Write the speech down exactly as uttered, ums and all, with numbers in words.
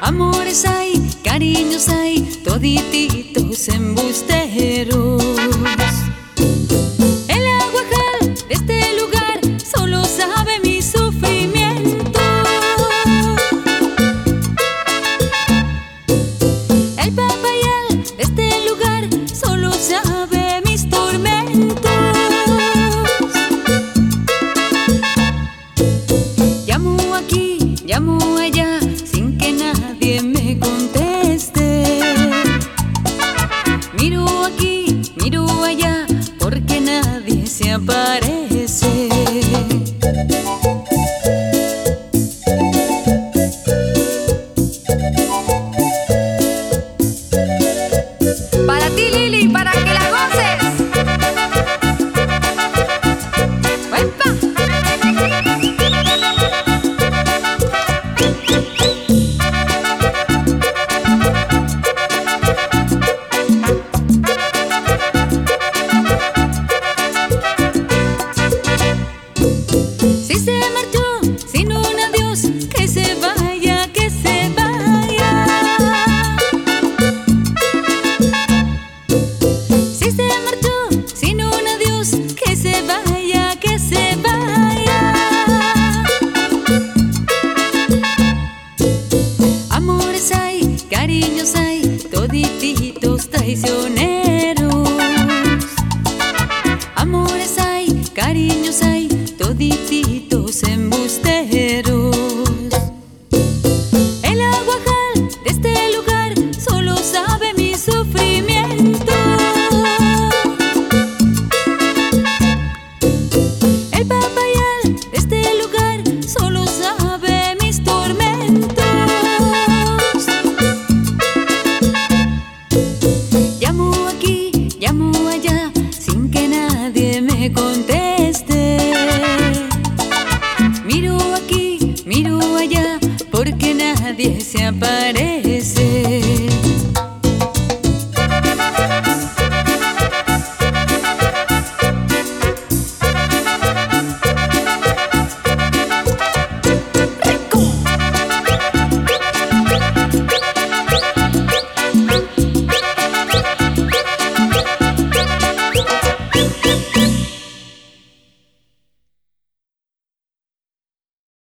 Amores hay, cariños hay, todititos embusteros. El aguajal de este lugar solo sabe mi sufrimiento. El papayal de este lugar solo sabe mis tormentos. Llamo aquí, llamo allá, sin que nadie me conteste. Miro aquí, miro allá, porque nadie se aparece. Para ti, Lili, para que la goces. ¡Epa! Si se marchó sin un adiós, que se vaya, que se vaya. Si se marchó sin un adiós, que se vaya, que se vaya. Amores hay, cariños hay, todititos traicioneros. Amores hay, cariños hay, todititos embusteros. El aguajal de este lugar solo sabe mi sufrimiento. El papayal de este lugar solo sabe mis tormentos. Llamo aquí, llamo allá, sin que nadie me conteste. Miro aquí, miro allá, porque nadie se aparece.